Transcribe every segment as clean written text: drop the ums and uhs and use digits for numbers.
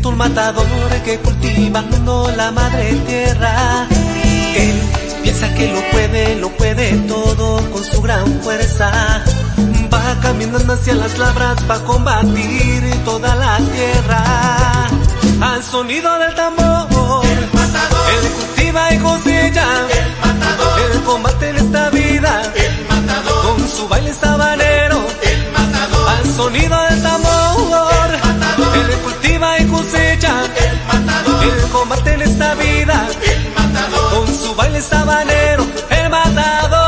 siento un matador que cultivando la madre tierra. Él piensa que lo puede todo con su gran fuerza. Va caminando hacia las labras para combatir toda la tierra. Al sonido del tambor, el matador, él cultiva y cosecha. el matador, Él combate en esta vida, el matador, con su baile sabanero. el matador, Al sonido del tambor, él cultiva y cosecha. el matador, Él combate en esta vida, el matador. con su baile sabanero, el matador.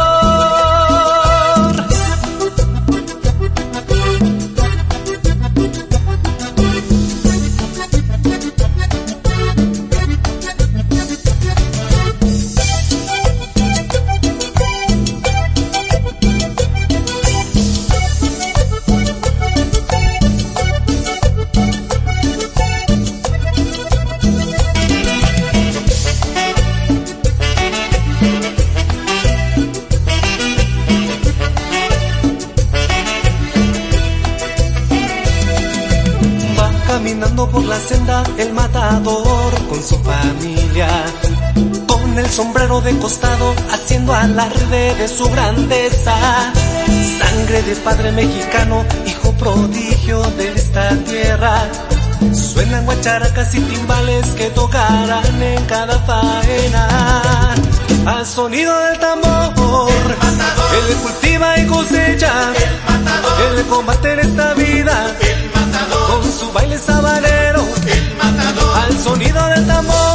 Caminando por la senda, el matador con su familia, con el sombrero de costado, haciendo alarde de su grandeza. Sangre de padre mexicano, hijo prodigio de esta tierra. Suenan guacharacas y timbales que tocarán en cada faena. Al sonido del tambor, él cultiva y cosecha. Él combate en esta vida, con su baile sabanero. Al sonido del tambor,